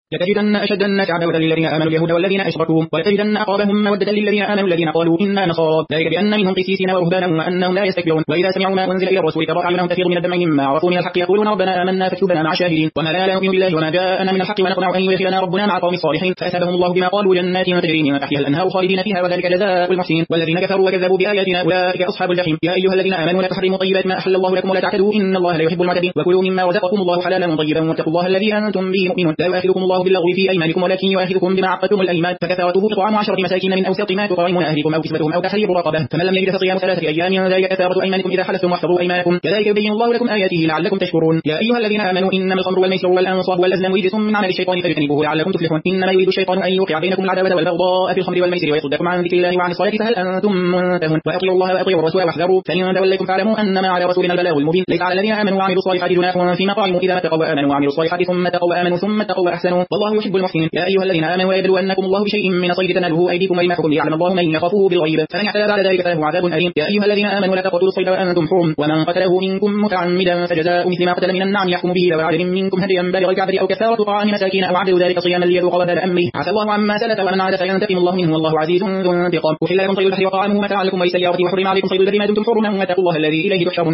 لتجدن أشد الناس عداوة للذين آمنوا اليهود والذين أشركوا ولتجدن أقربهم مودة للذين آمنوا الذين قالوا إنا نصارى ذلك بأن منهم قسيسين ورهبانا وأنهم لا يستكبرون وإذا سمعوا ما أنزل إلى الرسول ترى أعينهم تفيض من الدمع مما عرفوا من الحق يقولون ربنا آمنا فاكتبنا مع الشاهدين وما لنا لا نؤمن بالله وما جاءنا من الحق ونطمع أن يدخلنا ربنا مع قوم الصالحين فأثابهم الله بما قالوا جنات تجري من تحتها الأنهار خالدين فيها وذلك جزاء المحسنين والذين كفروا وكذبوا بآياتنا أولئك أصحاب الجحيم يا أيها الذين آمنوا لا تحرموا طيبات ما أحل الله لكم ولا تعتدوا إن الله لا يحب المعتدين وكلوا مما رزقكم الله حلالا طيبا واتقوا الله الذي أنتم به مؤمنون لا يؤاخذكم الله باللغو في أيمانكم ولكن يؤاخذكم بما عقدتم الأيمان فكفارته إطعام 10 مساكين من أوسط ما تطعمون أهلكم أو كسوتهم أو تحرير رقبة فمن لم يجد فصيام 3 أيام ذلك كفارة أيمانكم إذا حلفتم واحفظوا أيمانكم كذلك يبين الله لكم آياته لعلكم تشكرون يا أيها الذين آمنوا إنما الخمر والميسر والأنصاب والأزلام رجس من عمل الشيطان فاجتنبوه لعلكم تفلحون إنما يريد الشيطان أن يوقع بينكم العداوة والبغضاء في الخمر والميسر ويصدكم عن ذكر الله وعن الصلاة فهل أنتم منتهون وأطيعوا الله وأطيعوا الرسول واحذروا فإن توليتم فاعلموا أنما على رسولنا البلاغ المبين ليس على الذين آمنوا وعملوا الصالحات جناح فيما طعموا إذا اتقوا وآمنوا وعملوا الصالحات ثم اتقوا وآمنوا ثم اتقوا وأحسنوا والله يحب المحسنين يا أيها الذين آمنوا ويبلونكم الله بشيء من صيد تناله أيديكم ورماحكم ليعلم الله من يخافه بالغيب فمن اعتدى بعد ذلك فله عذاب أليم يا أيها الذين آمنوا لا تقتلوا الصيد وأنتم حرم ومن قتله منكم متعمدا فجزاء مثل ما قتل من النعم يحكم به ذو عدل منكم هديا بالغ الكعبة أو كفارة طعام مساكين أو عدل ذلك صياما ليذوق وبال أمره عسى الله عما سلف ومن عاد فينتقم الله منه والله عزيز ذو انتقام أحل لكم صيد البحر وطعامه متاعا لكم وللسيارة وحرم عليكم صيد البر ما دمتم حرما واتقوا الله الذي إليه تحشرون